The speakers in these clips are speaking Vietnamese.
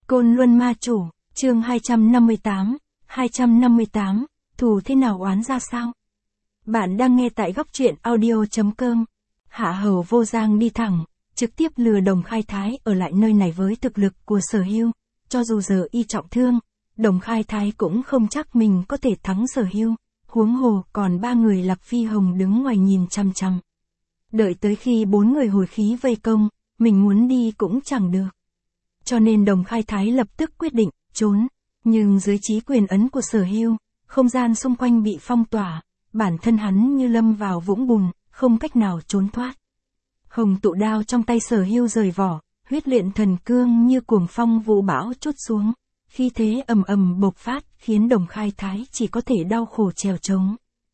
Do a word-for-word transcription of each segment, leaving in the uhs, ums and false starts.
Côn Luân Ma Chủ, chương hai trăm năm mươi tám, hai trăm năm mươi tám, thù thế nào oán ra sao? Bạn đang nghe tại góc truyện audio.com. Hạ Hầu Vô Giang đi thẳng, trực tiếp lừa Đồng Khai Thái ở lại nơi này với thực lực của Sở Hưu. Cho dù giờ y trọng thương, Đồng Khai Thái cũng không chắc mình có thể thắng Sở Hưu. Huống hồ còn ba người Lạc Phi Hồng đứng ngoài nhìn chăm chăm. Đợi tới khi bốn người hồi khí vây công, mình muốn đi cũng chẳng được. Cho nên Đồng Khai Thái lập tức quyết định trốn, nhưng dưới trí quyền ấn của Sở Hưu, không gian xung quanh bị phong tỏa, bản thân hắn như lâm vào vũng bùn, không cách nào trốn thoát. Hồng tụ đao trong tay Sở Hưu rời vỏ, huyết luyện thần cương như cuồng phong vũ bão trút xuống, khi thế ầm ầm bộc phát, khiến Đồng Khai Thái chỉ có thể đau khổ trèo trống.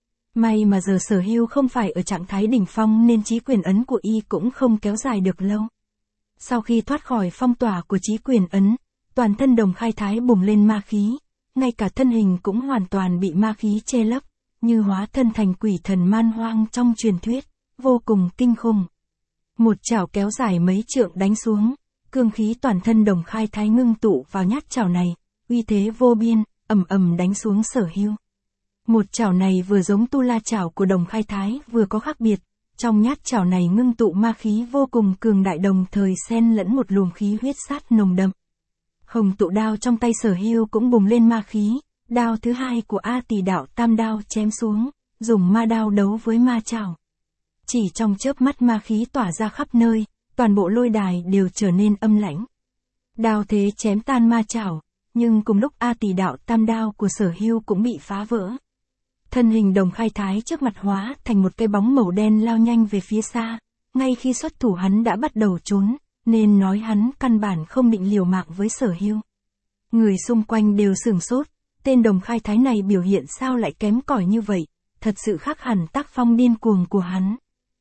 May mà giờ Sở Hưu không phải ở trạng thái đỉnh phong nên trí quyền ấn của y cũng không kéo dài được lâu. Sau khi thoát khỏi phong tỏa của trí quyền ấn, toàn thân Đồng Khai Thái bùng lên ma khí, ngay cả thân hình cũng hoàn toàn bị ma khí che lấp, như hóa thân thành quỷ thần man hoang trong truyền thuyết, vô cùng kinh khủng. Một chảo kéo dài mấy trượng đánh xuống, cương khí toàn thân Đồng Khai Thái ngưng tụ vào nhát chảo này, uy thế vô biên, ầm ầm đánh xuống Sở Hưu. Một chảo này vừa giống tu la chảo của Đồng Khai Thái vừa có khác biệt, trong nhát chảo này ngưng tụ ma khí vô cùng cường đại đồng thời xen lẫn một luồng khí huyết sát nồng đậm. Hồng tụ đao trong tay Sở Hưu cũng bùng lên ma khí, đao thứ hai của A Tỷ Đạo Tam đao chém xuống, dùng ma đao đấu với ma chảo. Chỉ trong chớp mắt ma khí tỏa ra khắp nơi, toàn bộ lôi đài đều trở nên âm lãnh. Đao thế chém tan ma chảo, nhưng cùng lúc A Tỷ Đạo Tam đao của Sở Hưu cũng bị phá vỡ. Thân hình Đồng Khai Thái trước mặt hóa thành một cái bóng màu đen lao nhanh về phía xa, ngay khi xuất thủ hắn đã bắt đầu trốn, nên nói hắn căn bản không định liều mạng với Sở Hưu. Người xung quanh đều sửng sốt, tên Đồng Khai Thái này biểu hiện sao lại kém cỏi như vậy, thật sự khác hẳn tác phong điên cuồng của hắn.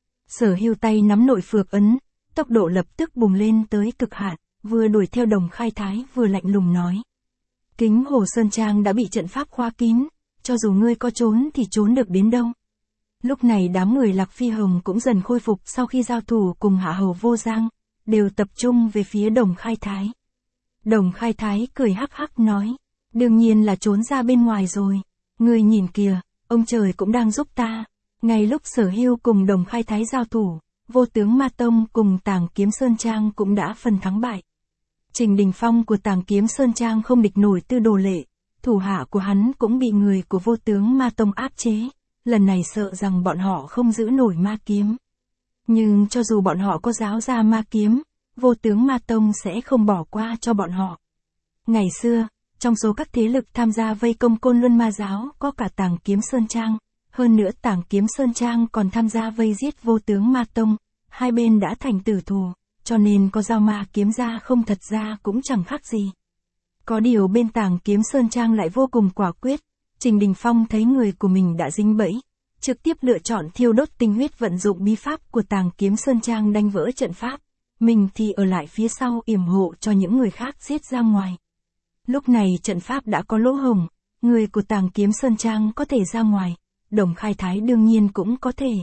Sở Hưu tay nắm nội phược ấn, tốc độ lập tức bùng lên tới cực hạn, vừa đuổi theo Đồng Khai Thái vừa lạnh lùng nói. Kính Hồ Sơn Trang đã bị trận pháp khóa kín, cho dù ngươi có trốn thì trốn được đến đâu. Lúc này đám người Lạc Phi Hồng cũng dần khôi phục sau khi giao thủ cùng Hạ Hầu Vô Giang, đều tập trung về phía Đồng Khai Thái. Đồng Khai Thái cười hắc hắc nói, đương nhiên là trốn ra bên ngoài rồi, ngươi nhìn kìa, ông trời cũng đang giúp ta. Ngay lúc Sở Hưu cùng Đồng Khai Thái giao thủ, Vô Tướng Ma Tông cùng Tàng Kiếm Sơn Trang cũng đã phân thắng bại. Trình Đình Phong của Tàng Kiếm Sơn Trang không địch nổi Tư Đồ Lệ, thủ hạ của hắn cũng bị người của Vô Tướng Ma Tông áp chế, lần này sợ rằng bọn họ không giữ nổi ma kiếm. Nhưng cho dù bọn họ có giáo ra ma kiếm, Vô Tướng Ma Tông sẽ không bỏ qua cho bọn họ. Ngày xưa, trong số các thế lực tham gia vây công Côn Luân Ma Giáo có cả Tàng Kiếm Sơn Trang, hơn nữa Tàng Kiếm Sơn Trang còn tham gia vây giết Vô Tướng Ma Tông, hai bên đã thành tử thù, cho nên có giao ma kiếm ra không thật ra cũng chẳng khác gì. Có điều bên Tàng Kiếm Sơn Trang lại vô cùng quả quyết, Trình Đình Phong thấy người của mình đã dính bẫy, trực tiếp lựa chọn thiêu đốt tinh huyết vận dụng bí pháp của Tàng Kiếm Sơn Trang đánh vỡ trận pháp, mình thì ở lại phía sau yểm hộ cho những người khác giết ra ngoài. Lúc này trận pháp đã có lỗ hổng, người của Tàng Kiếm Sơn Trang có thể ra ngoài, Đồng Khai Thái đương nhiên cũng có thể.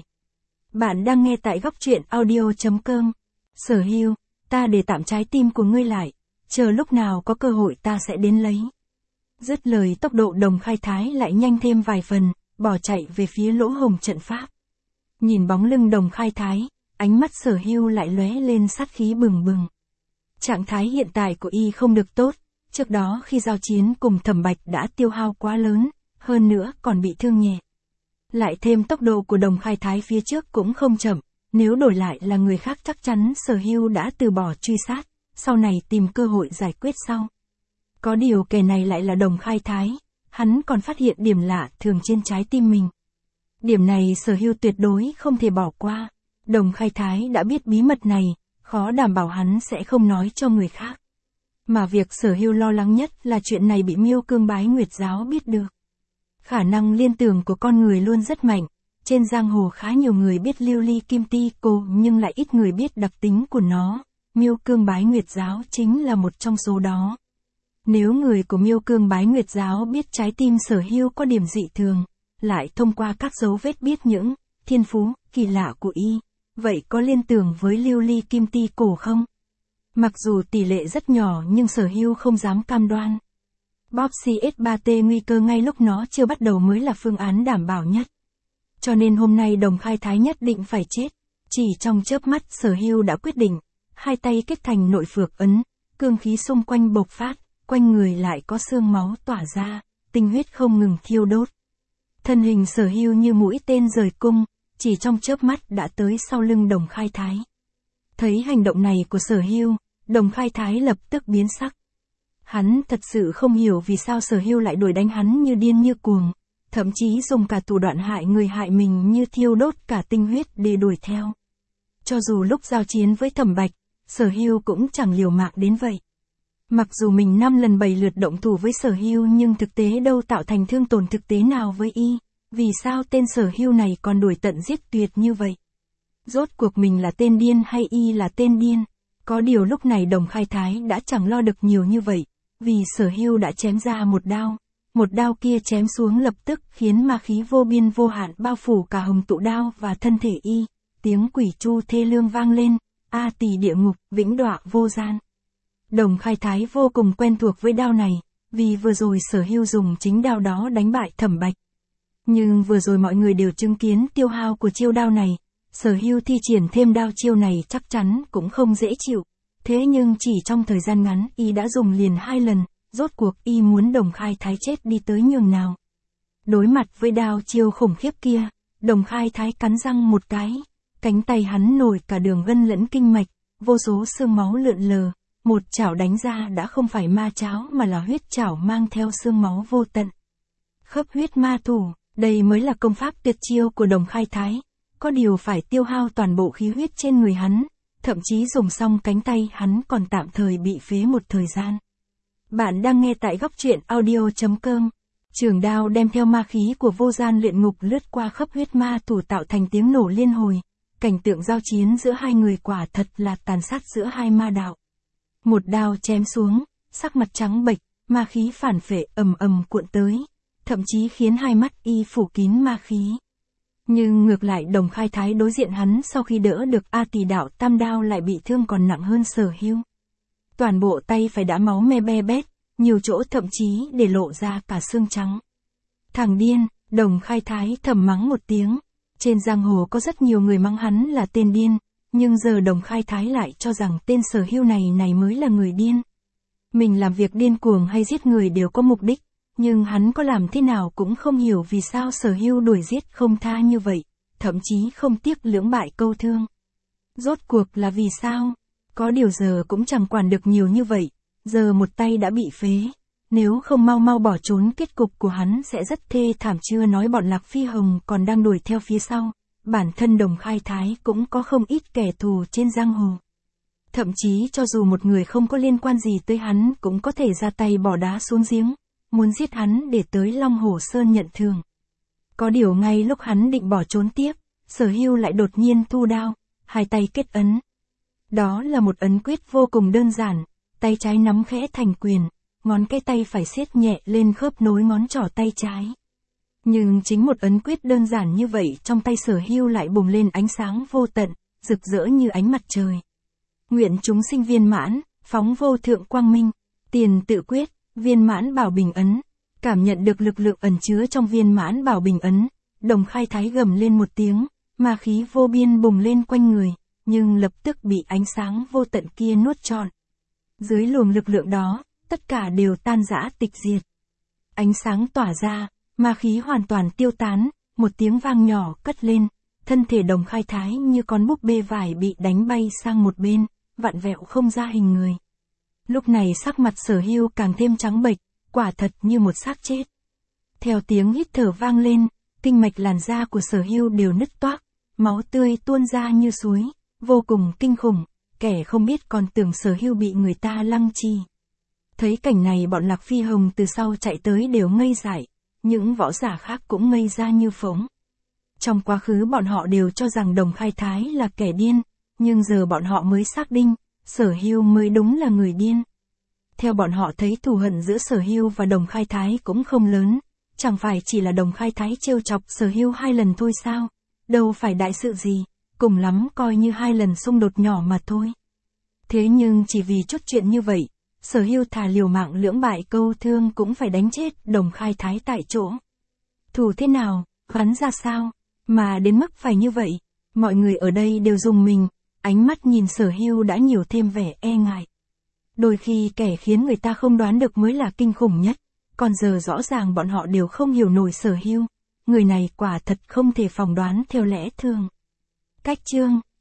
Bạn đang nghe tại góc truyện audio.com. Sở Hưu, ta để tạm trái tim của ngươi lại, chờ lúc nào có cơ hội ta sẽ đến lấy. Dứt lời tốc độ Đồng Khai Thái lại nhanh thêm vài phần, bỏ chạy về phía lỗ hổng trận pháp. Nhìn bóng lưng Đồng Khai Thái, ánh mắt Sở Hưu lại lóe lên sát khí bừng bừng. Trạng thái hiện tại của y không được tốt, trước đó khi giao chiến cùng Thẩm Bạch đã tiêu hao quá lớn, hơn nữa còn bị thương nhẹ. Lại thêm tốc độ của Đồng Khai Thái phía trước cũng không chậm, nếu đổi lại là người khác chắc chắn Sở Hưu đã từ bỏ truy sát, sau này tìm cơ hội giải quyết sau. Có điều kẻ này lại là Đồng Khai Thái, hắn còn phát hiện điểm lạ thường trên trái tim mình. Điểm này Sở Hưu tuyệt đối không thể bỏ qua, Đồng Khai Thái đã biết bí mật này, khó đảm bảo hắn sẽ không nói cho người khác. Mà việc Sở Hưu lo lắng nhất là chuyện này bị Miêu Cương Bái Nguyệt Giáo biết được. Khả năng liên tưởng của con người luôn rất mạnh, trên giang hồ khá nhiều người biết lưu ly kim ti cô nhưng lại ít người biết đặc tính của nó, Miêu Cương Bái Nguyệt Giáo chính là một trong số đó. Nếu người của Miêu Cương Bái Nguyệt Giáo biết trái tim Sở Hưu có điểm dị thường, lại thông qua các dấu vết biết những thiên phú kỳ lạ của y, vậy có liên tưởng với lưu ly kim ti cổ không? Mặc dù tỷ lệ rất nhỏ nhưng Sở Hưu không dám cam đoan. Bóp xê ét ba T nguy cơ ngay lúc nó chưa bắt đầu mới là phương án đảm bảo nhất. Cho nên hôm nay Đồng Khai Thái nhất định phải chết. Chỉ trong chớp mắt Sở Hưu đã quyết định, hai tay kết thành nội phược ấn, cương khí xung quanh bộc phát, quanh người lại có xương máu tỏa ra, tinh huyết không ngừng thiêu đốt. Thân hình Sở Hưu như mũi tên rời cung, chỉ trong chớp mắt đã tới sau lưng Đồng Khai Thái. Thấy hành động này của Sở Hưu, Đồng Khai Thái lập tức biến sắc. Hắn thật sự không hiểu vì sao Sở Hưu lại đuổi đánh hắn như điên như cuồng, thậm chí dùng cả thủ đoạn hại người hại mình như thiêu đốt cả tinh huyết để đuổi theo. Cho dù lúc giao chiến với Thẩm Bạch, Sở Hưu cũng chẳng liều mạng đến vậy. Mặc dù mình năm lần bảy lượt động thủ với Sở Hưu nhưng thực tế đâu tạo thành thương tổn thực tế nào với y, vì sao tên Sở Hưu này còn đuổi tận giết tuyệt như vậy? Rốt cuộc mình là tên điên hay y là tên điên? Có điều lúc này Đồng Khai Thái đã chẳng lo được nhiều như vậy, vì Sở Hưu đã chém ra một đao. Một đao kia chém xuống lập tức khiến ma khí vô biên vô hạn bao phủ cả hồng tụ đao và thân thể y. Tiếng quỷ chu thê lương vang lên, a tỳ địa ngục, vĩnh đọa vô gian. Đồng Khai Thái vô cùng quen thuộc với đao này, vì vừa rồi Sở Hưu dùng chính đao đó đánh bại Thẩm Bạch. Nhưng vừa rồi mọi người đều chứng kiến tiêu hao của chiêu đao này, Sở Hưu thi triển thêm đao chiêu này chắc chắn cũng không dễ chịu. Thế nhưng chỉ trong thời gian ngắn y đã dùng liền hai lần, rốt cuộc y muốn Đồng Khai Thái chết đi tới nhường nào. Đối mặt với đao chiêu khủng khiếp kia, Đồng Khai Thái cắn răng một cái, cánh tay hắn nổi cả đường gân lẫn kinh mạch, vô số xương máu lượn lờ, một chảo đánh ra đã không phải ma cháo mà là huyết chảo mang theo xương máu vô tận. Khớp huyết ma thủ, đây mới là công pháp tuyệt chiêu của Đồng Khai Thái, có điều phải tiêu hao toàn bộ khí huyết trên người hắn, thậm chí dùng xong cánh tay hắn còn tạm thời bị phế một thời gian. Bạn đang nghe tại góc truyện audio chấm com. Trường đao đem theo ma khí của vô gian luyện ngục lướt qua khớp huyết ma thủ tạo thành tiếng nổ liên hồi. Cảnh tượng giao chiến giữa hai người quả thật là tàn sát giữa hai ma đạo. Một đao chém xuống, sắc mặt trắng bệch, ma khí phản phệ ầm ầm cuộn tới, thậm chí khiến hai mắt y phủ kín ma khí. Nhưng ngược lại Đồng Khai Thái đối diện hắn sau khi đỡ được A Tỳ đạo tam đao lại bị thương còn nặng hơn Sở Hưu. Toàn bộ tay phải đã máu me be bét, nhiều chỗ thậm chí để lộ ra cả xương trắng. Thằng điên, Đồng Khai Thái thầm mắng một tiếng. Trên giang hồ có rất nhiều người mắng hắn là tên điên, nhưng giờ Đồng Khai Thái lại cho rằng tên Sở Hưu này này mới là người điên. Mình làm việc điên cuồng hay giết người đều có mục đích, nhưng hắn có làm thế nào cũng không hiểu vì sao Sở Hưu đuổi giết không tha như vậy, thậm chí không tiếc lưỡng bại câu thương. Rốt cuộc là vì sao? Có điều giờ cũng chẳng quản được nhiều như vậy, giờ một tay đã bị phế, nếu không mau mau bỏ trốn kết cục của hắn sẽ rất thê thảm, chưa nói bọn Lạc Phi Hồng còn đang đuổi theo phía sau, bản thân Đồng Khai Thái cũng có không ít kẻ thù trên giang hồ. Thậm chí cho dù một người không có liên quan gì tới hắn cũng có thể ra tay bỏ đá xuống giếng, muốn giết hắn để tới Long Hồ Sơn nhận thưởng. Có điều ngay lúc hắn định bỏ trốn tiếp, Sở Hưu lại đột nhiên thu đao, hai tay kết ấn. Đó là một ấn quyết vô cùng đơn giản, tay trái nắm khẽ thành quyền, ngón cái tay phải siết nhẹ lên khớp nối ngón trỏ tay trái. Nhưng chính một ấn quyết đơn giản như vậy trong tay Sở Hưu lại bùng lên ánh sáng vô tận, rực rỡ như ánh mặt trời. Nguyện chúng sinh viên mãn, phóng vô thượng quang minh, tiền tự quyết, viên mãn bảo bình ấn. Cảm nhận được lực lượng ẩn chứa trong viên mãn bảo bình ấn, Đồng Khai Thái gầm lên một tiếng, ma khí vô biên bùng lên quanh người, nhưng lập tức bị ánh sáng vô tận kia nuốt trọn. Dưới luồng lực lượng đó, tất cả đều tan rã tịch diệt. Ánh sáng tỏa ra, ma khí hoàn toàn tiêu tán, một tiếng vang nhỏ cất lên, thân thể Đồng Khai Thái như con búp bê vải bị đánh bay sang một bên, vặn vẹo không ra hình người. Lúc này sắc mặt Sở Hưu càng thêm trắng bệch, quả thật như một xác chết. Theo tiếng hít thở vang lên, kinh mạch làn da của Sở Hưu đều nứt toác, máu tươi tuôn ra như suối, vô cùng kinh khủng, kẻ không biết còn tưởng Sở Hưu bị người ta lăng trì. Thấy cảnh này bọn Lạc Phi Hồng từ sau chạy tới đều ngây dại, những võ giả khác cũng ngây ra như phỗng. Trong quá khứ bọn họ đều cho rằng Đồng Khai Thái là kẻ điên, nhưng giờ bọn họ mới xác định, Sở Hưu mới đúng là người điên. Theo bọn họ thấy thù hận giữa Sở Hưu và Đồng Khai Thái cũng không lớn, chẳng phải chỉ là Đồng Khai Thái trêu chọc Sở Hưu hai lần thôi sao, đâu phải đại sự gì, cùng lắm coi như hai lần xung đột nhỏ mà thôi. Thế nhưng chỉ vì chút chuyện như vậy, Sở Hưu thà liều mạng lưỡng bại câu thương cũng phải đánh chết Đồng Khai Thái tại chỗ. Thù thế nào, oán ra sao, mà đến mức phải như vậy, mọi người ở đây đều rùng mình, ánh mắt nhìn Sở Hưu đã nhiều thêm vẻ e ngại. Đôi khi kẻ khiến người ta không đoán được mới là kinh khủng nhất, còn giờ rõ ràng bọn họ đều không hiểu nổi Sở Hưu, người này quả thật không thể phỏng đoán theo lẽ thường. Cách chương